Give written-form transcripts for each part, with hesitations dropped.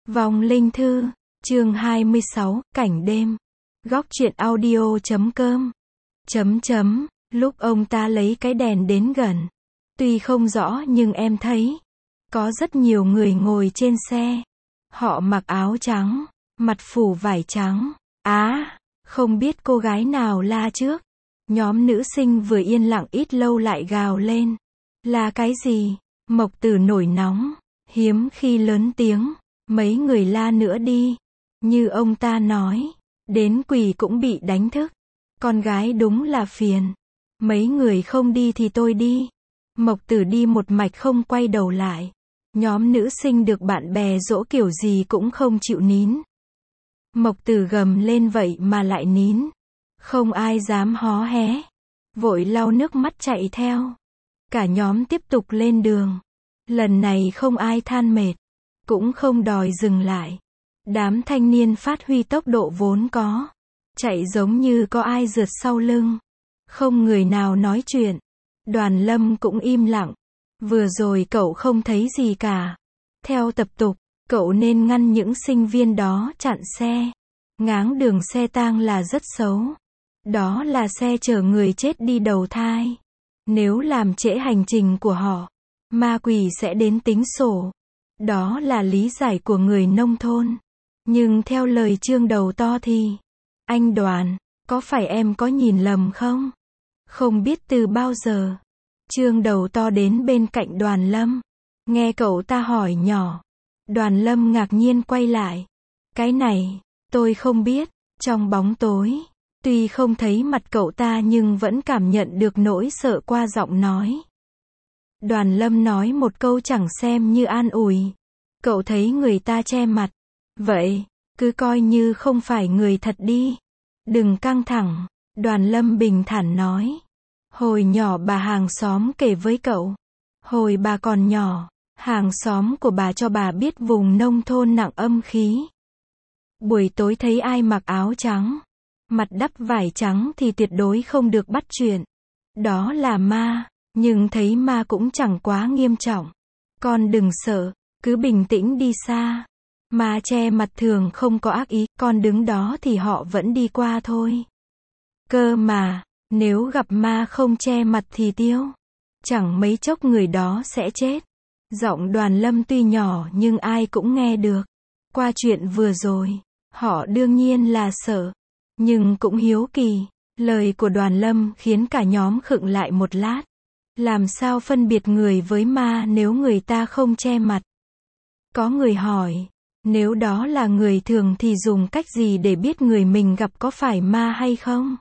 Vong linh thư, chương 26, cảnh đêm. Góc truyện audio.com. Lúc ông ta lấy cái đèn đến gần. Tuy không rõ nhưng em thấy, có rất nhiều người ngồi trên xe. Họ mặc áo trắng, mặt phủ vải trắng. Không biết cô gái nào la trước. Nhóm nữ sinh vừa yên lặng ít lâu lại gào lên. Là cái gì? Mộc Tử nổi nóng, hiếm khi lớn tiếng. Mấy người la nữa đi. Như ông ta nói, đến quỷ cũng bị đánh thức. Con gái đúng là phiền. Mấy người không đi thì tôi đi. Mộc Tử đi một mạch không quay đầu lại. Nhóm nữ sinh được bạn bè dỗ kiểu gì cũng không chịu nín. Mộc Tử gầm lên vậy mà lại nín. Không ai dám hó hé. Vội lau nước mắt chạy theo. Cả nhóm tiếp tục lên đường. Lần này không ai than mệt. Cũng không đòi dừng lại. Đám thanh niên phát huy tốc độ vốn có. Chạy giống như có ai rượt sau lưng. Không người nào nói chuyện. Đoàn Lâm cũng im lặng. Vừa rồi cậu không thấy gì cả. Theo tập tục, cậu nên ngăn những sinh viên đó chặn xe. Ngáng đường xe tang là rất xấu. Đó là xe chở người chết đi đầu thai. Nếu làm trễ hành trình của họ, ma quỷ sẽ đến tính sổ. Đó là lý giải của người nông thôn. Nhưng theo lời Trương đầu to thì, anh Đoàn, có phải em có nhìn lầm không? Không biết từ bao giờ, Trương đầu to đến bên cạnh Đoàn Lâm. Nghe cậu ta hỏi nhỏ. Đoàn Lâm ngạc nhiên quay lại. Cái này, tôi không biết. Trong bóng tối, tuy không thấy mặt cậu ta nhưng vẫn cảm nhận được nỗi sợ qua giọng nói. Đoàn Lâm nói một câu chẳng xem như an ủi. Cậu thấy người ta che mặt. Vậy, cứ coi như không phải người thật đi. Đừng căng thẳng. Đoàn Lâm bình thản nói. Hồi nhỏ bà hàng xóm kể với cậu. Hồi bà còn nhỏ, hàng xóm của bà cho bà biết vùng nông thôn nặng âm khí. Buổi tối thấy ai mặc áo trắng, mặt đắp vải trắng thì tuyệt đối không được bắt chuyện. Đó là ma, nhưng thấy ma cũng chẳng quá nghiêm trọng. Con đừng sợ, cứ bình tĩnh đi xa. Ma che mặt thường không có ác ý, con đứng đó thì họ vẫn đi qua thôi. Cơ mà, nếu gặp ma không che mặt thì tiêu. Chẳng mấy chốc người đó sẽ chết. Giọng Đoàn Lâm tuy nhỏ nhưng ai cũng nghe được. Qua chuyện vừa rồi, họ đương nhiên là sợ. Nhưng cũng hiếu kỳ. Lời của Đoàn Lâm khiến cả nhóm khựng lại một lát. Làm sao phân biệt người với ma nếu người ta không che mặt? Có người hỏi, nếu đó là người thường thì dùng cách gì để biết người mình gặp có phải ma hay không?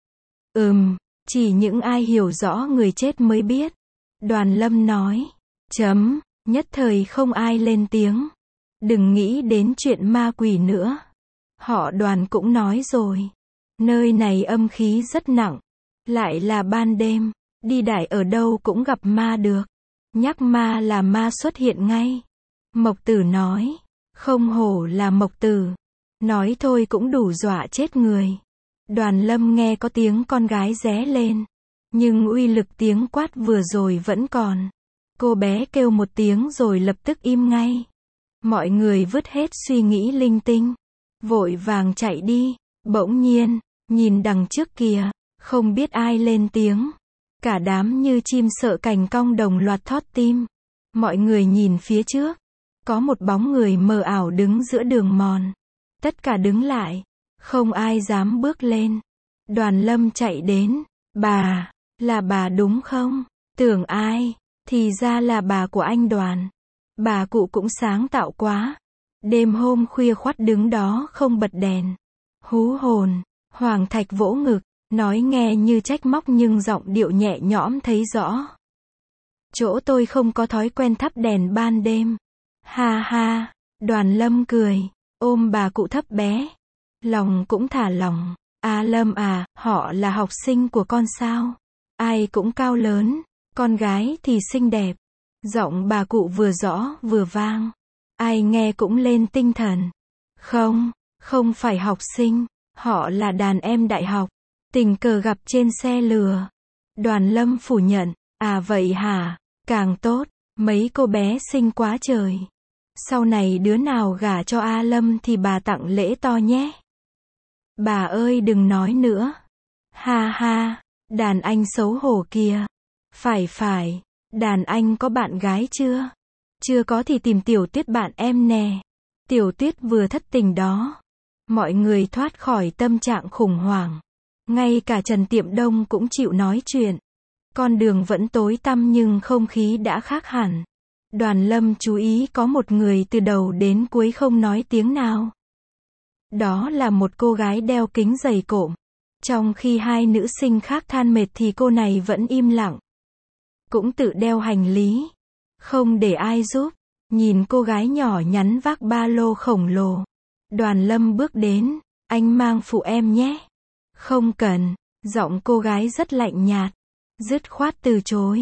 Chỉ những ai hiểu rõ người chết mới biết. Đoàn Lâm nói. Nhất thời không ai lên tiếng. Đừng nghĩ đến chuyện ma quỷ nữa. Họ Đoàn cũng nói rồi. Nơi này âm khí rất nặng. Lại là ban đêm. Đi đại ở đâu cũng gặp ma được. Nhắc ma là ma xuất hiện ngay. Mộc Tử nói. Không hổ là Mộc Tử. Nói thôi cũng đủ dọa chết người. Đoàn Lâm nghe có tiếng con gái ré lên. Nhưng uy lực tiếng quát vừa rồi vẫn còn. Cô bé kêu một tiếng rồi lập tức im ngay. Mọi người vứt hết suy nghĩ linh tinh. Vội vàng chạy đi. Bỗng nhiên, nhìn đằng trước kìa, không biết ai lên tiếng. Cả đám như chim sợ cành cong đồng loạt thót tim. Mọi người nhìn phía trước. Có một bóng người mờ ảo đứng giữa đường mòn. Tất cả đứng lại. Không ai dám bước lên. Đoàn Lâm chạy đến. Bà, là bà đúng không? Tưởng ai? Thì ra là bà của anh Đoàn. Bà cụ cũng sáng tạo quá. Đêm hôm khuya khoắt đứng đó không bật đèn. Hú hồn. Hoàng Thạch vỗ ngực. Nói nghe như trách móc nhưng giọng điệu nhẹ nhõm thấy rõ. Chỗ tôi không có thói quen thắp đèn ban đêm. Ha ha. Đoàn Lâm cười. Ôm bà cụ thấp bé. Lòng cũng thả lỏng. Lâm à, họ là học sinh của con sao? Ai cũng cao lớn. Con gái thì xinh đẹp. Giọng bà cụ vừa rõ vừa vang. Ai nghe cũng lên tinh thần. Không phải học sinh. Họ là đàn em đại học. Tình cờ gặp trên xe lừa. Đoàn Lâm phủ nhận. À vậy hả? Càng tốt. Mấy cô bé xinh quá trời. Sau này đứa nào gả cho A Lâm thì bà tặng lễ to nhé. Bà ơi đừng nói nữa. Ha ha, đàn anh xấu hổ kìa. Phải, đàn anh có bạn gái chưa? Chưa có thì tìm Tiểu Tuyết bạn em nè. Tiểu Tuyết vừa thất tình đó. Mọi người thoát khỏi tâm trạng khủng hoảng. Ngay cả Trần Tiệm Đông cũng chịu nói chuyện. Con đường vẫn tối tăm nhưng không khí đã khác hẳn. Đoàn Lâm chú ý có một người từ đầu đến cuối không nói tiếng nào. Đó là một cô gái đeo kính dày cộm. Trong khi hai nữ sinh khác than mệt thì cô này vẫn im lặng. Cũng tự đeo hành lý. Không để ai giúp. Nhìn cô gái nhỏ nhắn vác ba lô khổng lồ. Đoàn Lâm bước đến. Anh mang phụ em nhé. Không cần. Giọng cô gái rất lạnh nhạt. Dứt khoát từ chối.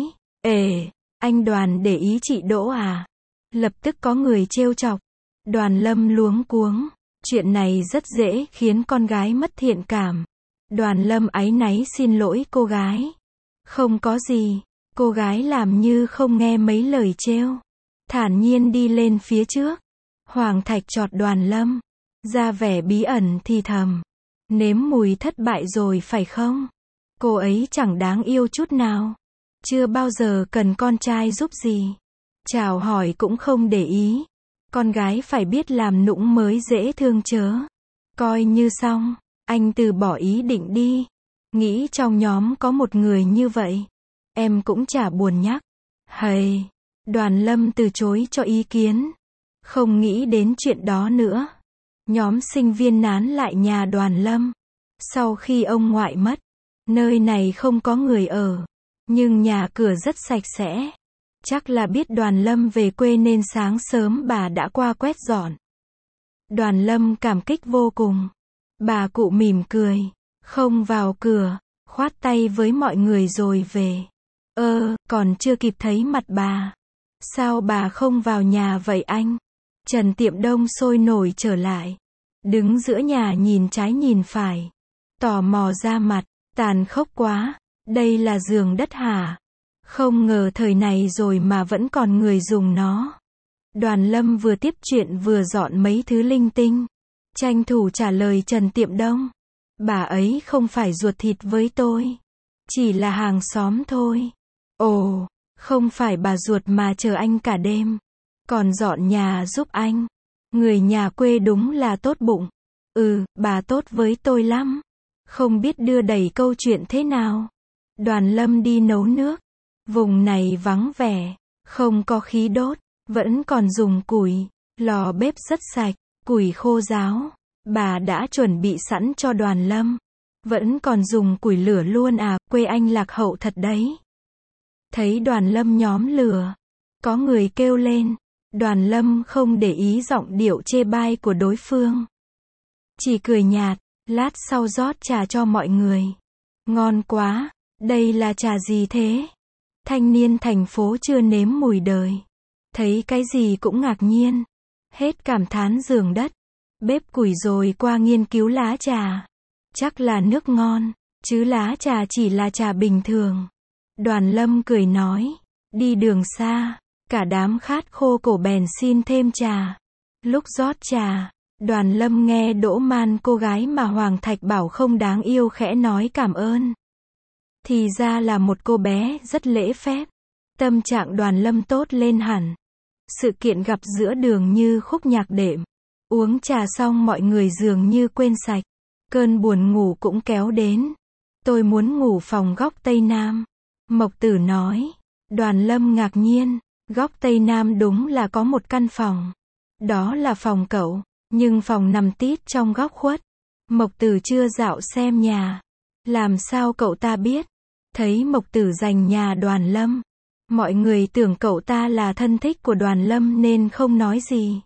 Anh Đoàn để ý chị Đỗ à? Lập tức có người trêu chọc. Đoàn Lâm luống cuống. Chuyện này rất dễ khiến con gái mất thiện cảm. Đoàn Lâm áy náy xin lỗi cô gái. Không có gì. Cô gái làm như không nghe mấy lời trêu. Thản nhiên đi lên phía trước. Hoàng Thạch chọt Đoàn Lâm. Ra vẻ bí ẩn thì thầm. Nếm mùi thất bại rồi phải không? Cô ấy chẳng đáng yêu chút nào. Chưa bao giờ cần con trai giúp gì. Chào hỏi cũng không để ý. Con gái phải biết làm nũng mới dễ thương chớ. Coi như xong. Anh từ bỏ ý định đi. Nghĩ trong nhóm có một người như vậy. Em cũng chả buồn nhắc. Hầy. Đoàn Lâm từ chối cho ý kiến. Không nghĩ đến chuyện đó nữa. Nhóm sinh viên nán lại nhà Đoàn Lâm. Sau khi ông ngoại mất. Nơi này không có người ở. Nhưng nhà cửa rất sạch sẽ. Chắc là biết Đoàn Lâm về quê nên sáng sớm bà đã qua quét dọn. Đoàn Lâm cảm kích vô cùng. Bà cụ mỉm cười. Không vào cửa. Khoát tay với mọi người rồi về. Còn chưa kịp thấy mặt bà. Sao bà không vào nhà vậy anh? Trần Tiệm Đông sôi nổi trở lại. Đứng giữa nhà nhìn trái nhìn phải. Tò mò ra mặt. Tàn khốc quá. Đây là giường đất hả? Không ngờ thời này rồi mà vẫn còn người dùng nó. Đoàn Lâm vừa tiếp chuyện vừa dọn mấy thứ linh tinh. Tranh thủ trả lời Trần Tiệm Đông. Bà ấy không phải ruột thịt với tôi. Chỉ là hàng xóm thôi. Ồ, không phải bà ruột mà chờ anh cả đêm. Còn dọn nhà giúp anh. Người nhà quê đúng là tốt bụng. Bà tốt với tôi lắm. Không biết đưa đẩy câu chuyện thế nào. Đoàn Lâm đi nấu nước. Vùng này vắng vẻ. Không có khí đốt. Vẫn còn dùng củi. Lò bếp rất sạch. Củi khô ráo. Bà đã chuẩn bị sẵn cho Đoàn Lâm. Vẫn còn dùng củi lửa luôn à, quê anh lạc hậu thật đấy. Thấy Đoàn Lâm nhóm lửa. Có người kêu lên. Đoàn Lâm không để ý giọng điệu chê bai của đối phương. Chỉ cười nhạt. Lát sau rót trà cho mọi người. Ngon quá. Đây là trà gì thế? Thanh niên thành phố chưa nếm mùi đời. Thấy cái gì cũng ngạc nhiên. Hết cảm thán giường đất. Bếp củi rồi qua nghiên cứu lá trà. Chắc là nước ngon. Chứ lá trà chỉ là trà bình thường. Đoàn Lâm cười nói. Đi đường xa. Cả đám khát khô cổ bèn xin thêm trà. Lúc rót trà. Đoàn Lâm nghe Đỗ Man cô gái mà Hoàng Thạch bảo không đáng yêu khẽ nói cảm ơn. Thì ra là một cô bé rất lễ phép. Tâm trạng Đoàn Lâm tốt lên hẳn. Sự kiện gặp giữa đường như khúc nhạc đệm. Uống trà xong mọi người dường như quên sạch. Cơn buồn ngủ cũng kéo đến. Tôi muốn ngủ phòng góc Tây Nam. Mộc Tử nói. Đoàn Lâm ngạc nhiên. Góc Tây Nam đúng là có một căn phòng. Đó là phòng cậu. Nhưng phòng nằm tít trong góc khuất. Mộc Tử chưa dạo xem nhà. Làm sao cậu ta biết? Thấy Mộc Tử giành nhà Đoàn Lâm. Mọi người tưởng cậu ta là thân thích của Đoàn Lâm nên không nói gì.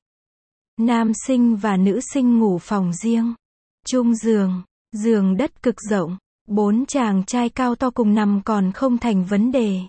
Nam sinh và nữ sinh ngủ phòng riêng. Chung giường. Giường đất cực rộng. 4 chàng trai cao to cùng nằm còn không thành vấn đề.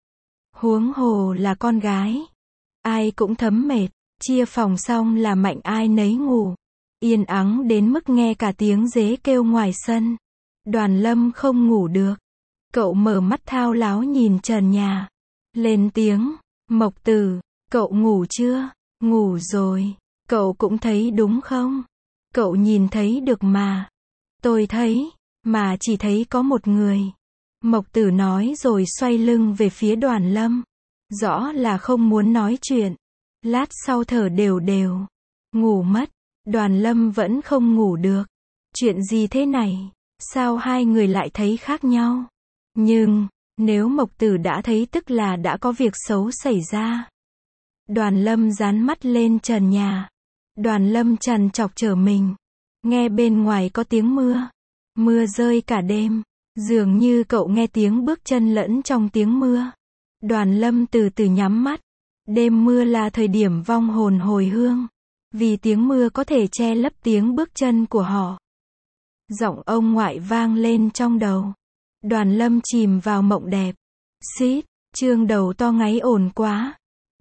Huống hồ là con gái. Ai cũng thấm mệt. Chia phòng xong là mạnh ai nấy ngủ. Yên ắng đến mức nghe cả tiếng dế kêu ngoài sân. Đoàn Lâm không ngủ được. Cậu mở mắt thao láo nhìn trần nhà. Lên tiếng. Mộc Tử, cậu ngủ chưa? Ngủ rồi, cậu cũng thấy đúng không? Cậu nhìn thấy được mà. Tôi thấy, mà chỉ thấy có một người. Mộc Tử nói rồi xoay lưng về phía Đoàn Lâm. Rõ là không muốn nói chuyện. Lát sau thở đều đều. Ngủ mất. Đoàn Lâm vẫn không ngủ được. Chuyện gì thế này? Sao hai người lại thấy khác nhau? Nhưng, nếu Mộc Tử đã thấy tức là đã có việc xấu xảy ra. Đoàn Lâm dán mắt lên trần nhà. Đoàn Lâm trằn trọc trở mình. Nghe bên ngoài có tiếng mưa. Mưa rơi cả đêm. Dường như cậu nghe tiếng bước chân lẫn trong tiếng mưa. Đoàn Lâm từ từ nhắm mắt. Đêm mưa là thời điểm vong hồn hồi hương. Vì tiếng mưa có thể che lấp tiếng bước chân của họ. Giọng ông ngoại vang lên trong đầu. Đoàn Lâm chìm vào mộng đẹp. Xít, chương đầu to ngáy ồn quá.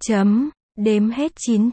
Đếm hết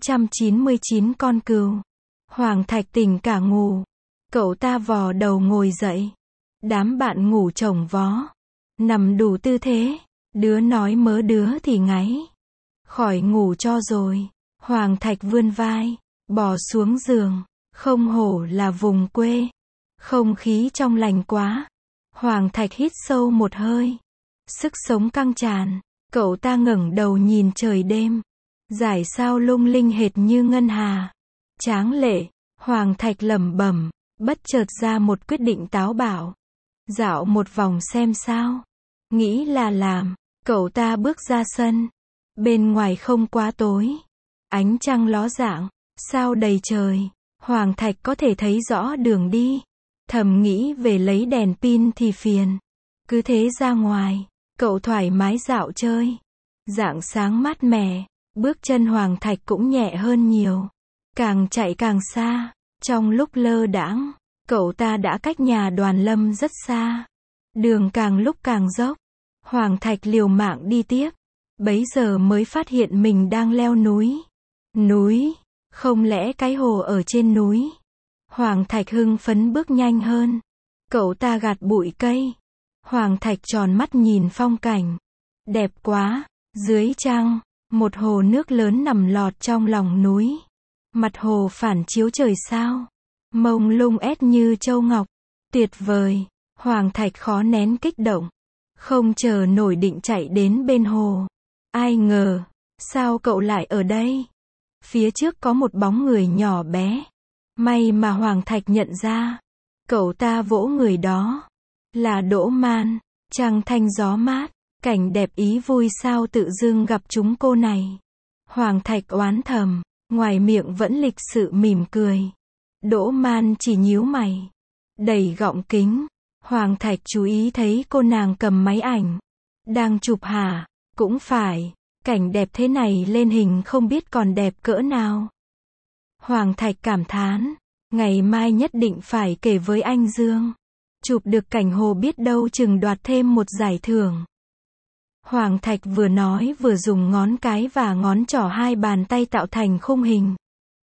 999 con cừu. Hoàng Thạch tỉnh cả ngủ. Cậu ta vò đầu ngồi dậy. Đám bạn ngủ chồng vó. Nằm đủ tư thế. Đứa nói mớ đứa thì ngáy. Khỏi ngủ cho rồi. Hoàng Thạch vươn vai. Bò xuống giường. Không hổ là vùng quê. Không khí trong lành quá. Hoàng Thạch hít sâu một hơi. Sức sống căng tràn. Cậu ta ngẩng đầu nhìn trời đêm. Dải sao lung linh hệt như ngân hà. Tráng lệ. Hoàng Thạch lẩm bẩm. Bất chợt ra một quyết định táo bạo. Dạo một vòng xem sao. Nghĩ là làm. Cậu ta bước ra sân. Bên ngoài không quá tối. Ánh trăng ló dạng. Sao đầy trời. Hoàng Thạch có thể thấy rõ đường đi. Thầm nghĩ về lấy đèn pin thì phiền. Cứ thế ra ngoài. Cậu thoải mái dạo chơi. Rạng sáng mát mẻ. Bước chân Hoàng Thạch cũng nhẹ hơn nhiều. Càng chạy càng xa. Trong lúc lơ đãng, cậu ta đã cách nhà Đoàn Lâm rất xa. Đường càng lúc càng dốc. Hoàng Thạch liều mạng đi tiếp. Bấy giờ mới phát hiện mình đang leo núi. Núi, không lẽ cái hồ ở trên núi? Hoàng Thạch hưng phấn bước nhanh hơn. Cậu ta gạt bụi cây. Hoàng Thạch tròn mắt nhìn phong cảnh. Đẹp quá, dưới trăng, một hồ nước lớn nằm lọt trong lòng núi. Mặt hồ phản chiếu trời sao. Mông lung ét như châu ngọc. Tuyệt vời, Hoàng Thạch khó nén kích động. Không chờ nổi định chạy đến bên hồ. Ai ngờ, sao cậu lại ở đây? Phía trước có một bóng người nhỏ bé. May mà Hoàng Thạch nhận ra. Cậu ta vỗ người đó. Là Đỗ Man. Trăng thanh gió mát. Cảnh đẹp ý vui sao tự dưng gặp chúng cô này. Hoàng Thạch oán thầm. Ngoài miệng vẫn lịch sự mỉm cười. Đỗ Man chỉ nhíu mày. Đẩy gọng kính. Hoàng Thạch chú ý thấy cô nàng cầm máy ảnh. Đang chụp hả? Cũng phải. Cảnh đẹp thế này lên hình không biết còn đẹp cỡ nào. Hoàng Thạch cảm thán. Ngày mai nhất định phải kể với anh Dương. Chụp được cảnh hồ biết đâu chừng đoạt thêm một giải thưởng. Hoàng Thạch vừa nói vừa dùng ngón cái và ngón trỏ hai bàn tay tạo thành khung hình.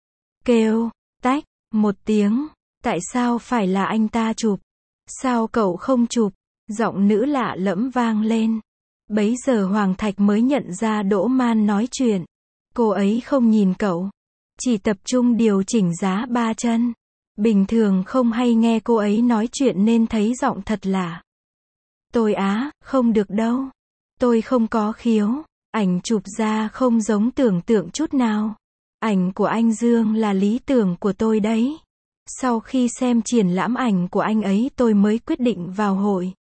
Kêu, tách, một tiếng. Tại sao phải là anh ta chụp? Sao cậu không chụp? Giọng nữ lạ lẫm vang lên. Bấy giờ Hoàng Thạch mới nhận ra Đỗ Man nói chuyện. Cô ấy không nhìn cậu. Chỉ tập trung điều chỉnh giá ba chân. Bình thường không hay nghe cô ấy nói chuyện nên thấy giọng thật lạ. Tôi không được đâu. Tôi không có khiếu. Ảnh chụp ra không giống tưởng tượng chút nào. Ảnh của anh Dương là lý tưởng của tôi đấy. Sau khi xem triển lãm ảnh của anh ấy tôi mới quyết định vào hội.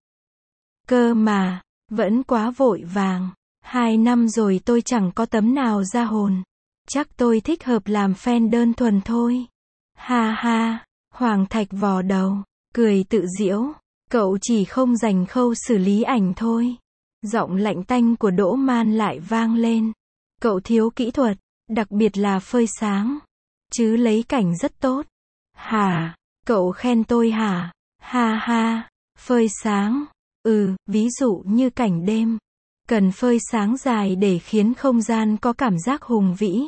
Cơ mà, vẫn quá vội vàng. 2 năm rồi tôi chẳng có tấm nào ra hồn. Chắc tôi thích hợp làm fan đơn thuần thôi. Ha ha, Hoàng Thạch vò đầu, cười tự giễu. Cậu chỉ không dành khâu xử lý ảnh thôi. Giọng lạnh tanh của Đỗ Man lại vang lên. Cậu thiếu kỹ thuật, đặc biệt là phơi sáng. Chứ lấy cảnh rất tốt. Hả? Cậu khen tôi hả? Ha ha, phơi sáng. Ví dụ như cảnh đêm. Cần phơi sáng dài để khiến không gian có cảm giác hùng vĩ.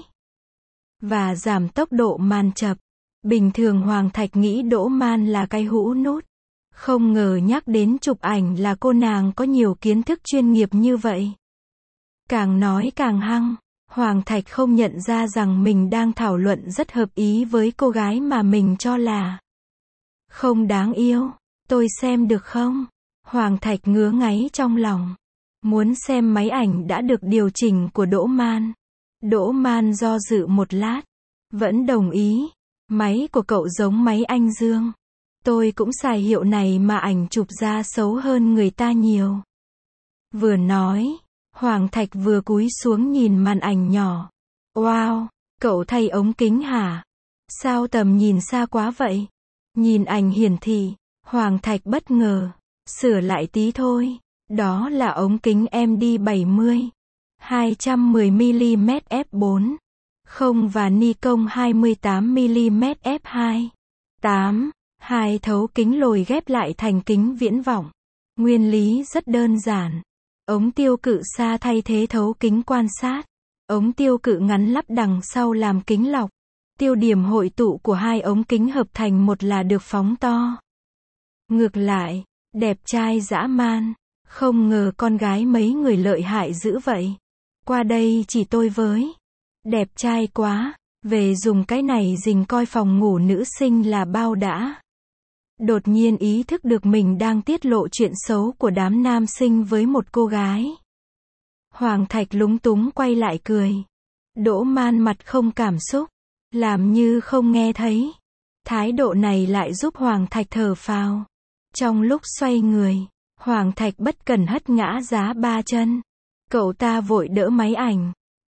Và giảm tốc độ màn chập. Bình thường Hoàng Thạch nghĩ Đỗ Man là cái hũ nút. Không ngờ nhắc đến chụp ảnh là cô nàng có nhiều kiến thức chuyên nghiệp như vậy. Càng nói càng hăng. Hoàng Thạch không nhận ra rằng mình đang thảo luận rất hợp ý với cô gái mà mình cho là không đáng yêu. Tôi xem được không? Hoàng Thạch ngứa ngáy trong lòng. Muốn xem máy ảnh đã được điều chỉnh của Đỗ Man. Đỗ Man do dự một lát. Vẫn đồng ý. Máy của cậu giống máy anh Dương. Tôi cũng xài hiệu này mà ảnh chụp ra xấu hơn người ta nhiều. Vừa nói, Hoàng Thạch vừa cúi xuống nhìn màn ảnh nhỏ. Wow, cậu thay ống kính hả? Sao tầm nhìn xa quá vậy? Nhìn ảnh hiển thị, Hoàng Thạch bất ngờ. Sửa lại tí thôi. Đó là ống kính MD70. 210mm f4. Không và Nikon 28mm f2. 8. Hai thấu kính lồi ghép lại thành kính viễn vọng. Nguyên lý rất đơn giản. Ống tiêu cự xa thay thế thấu kính quan sát. Ống tiêu cự ngắn lắp đằng sau làm kính lọc. Tiêu điểm hội tụ của hai ống kính hợp thành một là được phóng to. Ngược lại, đẹp trai dã man. Không ngờ con gái mấy người lợi hại dữ vậy. Qua đây chỉ tôi với. Đẹp trai quá. Về dùng cái này rình coi phòng ngủ nữ sinh là bao đã. Đột nhiên ý thức được mình đang tiết lộ chuyện xấu của đám nam sinh với một cô gái. Hoàng Thạch lúng túng quay lại cười. Đỗ Man mặt không cảm xúc. Làm như không nghe thấy. Thái độ này lại giúp Hoàng Thạch thở phào. Trong lúc xoay người, Hoàng Thạch bất cẩn hất ngã giá ba chân. Cậu ta vội đỡ máy ảnh.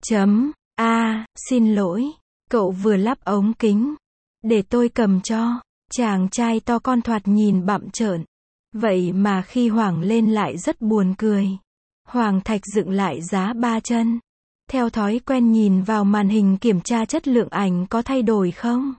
Xin lỗi. Cậu vừa lắp ống kính. Để tôi cầm cho. Chàng trai to con thoạt nhìn bặm trợn. Vậy mà khi hoảng lên lại rất buồn cười. Hoàng Thạch dựng lại giá ba chân. Theo thói quen nhìn vào màn hình kiểm tra chất lượng ảnh có thay đổi không.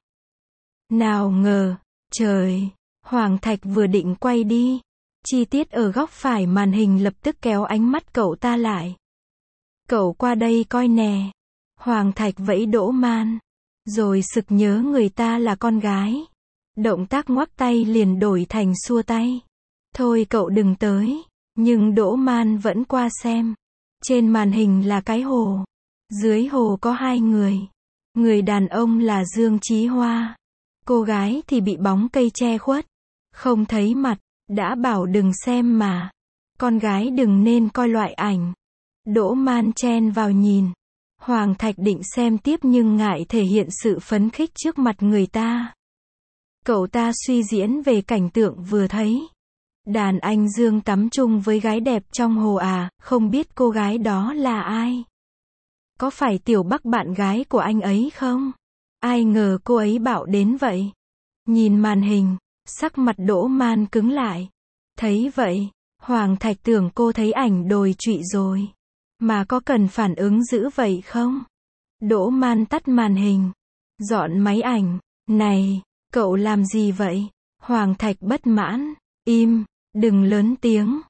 Nào ngờ, trời, Hoàng Thạch vừa định quay đi. Chi tiết ở góc phải màn hình lập tức kéo ánh mắt cậu ta lại. Cậu qua đây coi nè. Hoàng Thạch vẫy Đỗ Man. Rồi sực nhớ người ta là con gái. Động tác ngoắc tay liền đổi thành xua tay. Thôi cậu đừng tới. Nhưng Đỗ Man vẫn qua xem. Trên màn hình là cái hồ. Dưới hồ có hai người. Người đàn ông là Dương Chí Hoa. Cô gái thì bị bóng cây che khuất. Không thấy mặt. Đã bảo đừng xem mà. Con gái đừng nên coi loại ảnh. Đỗ Man chen vào nhìn. Hoàng Thạch định xem tiếp nhưng ngại thể hiện sự phấn khích trước mặt người ta. Cậu ta suy diễn về cảnh tượng vừa thấy. Đàn anh Dương tắm chung với gái đẹp trong hồ à, không biết cô gái đó là ai. Có phải Tiểu Bắc bạn gái của anh ấy không? Ai ngờ cô ấy bạo đến vậy. Nhìn màn hình, sắc mặt Đỗ Man cứng lại. Thấy vậy, Hoàng Thạch tưởng cô thấy ảnh đồi trụy rồi. Mà có cần phản ứng dữ vậy không? Đỗ Man tắt màn hình. Dọn máy ảnh. Này, cậu làm gì vậy? Hoàng Thạch bất mãn. Im, đừng lớn tiếng.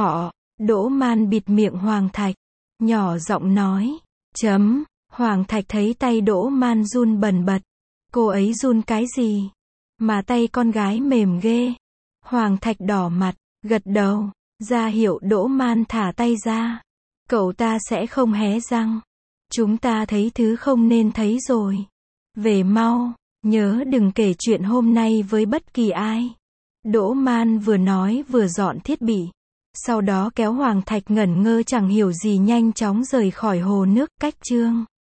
Đỗ Man bịt miệng Hoàng Thạch. Nhỏ giọng nói. Hoàng Thạch thấy tay Đỗ Man run bần bật. Cô ấy run cái gì? Mà tay con gái mềm ghê. Hoàng Thạch đỏ mặt, gật đầu, ra hiệu Đỗ Man thả tay ra. Cậu ta sẽ không hé răng. Chúng ta thấy thứ không nên thấy rồi. Về mau, nhớ đừng kể chuyện hôm nay với bất kỳ ai. Đỗ Man vừa nói vừa dọn thiết bị. Sau đó kéo Hoàng Thạch ngẩn ngơ chẳng hiểu gì nhanh chóng rời khỏi hồ nước cách chương.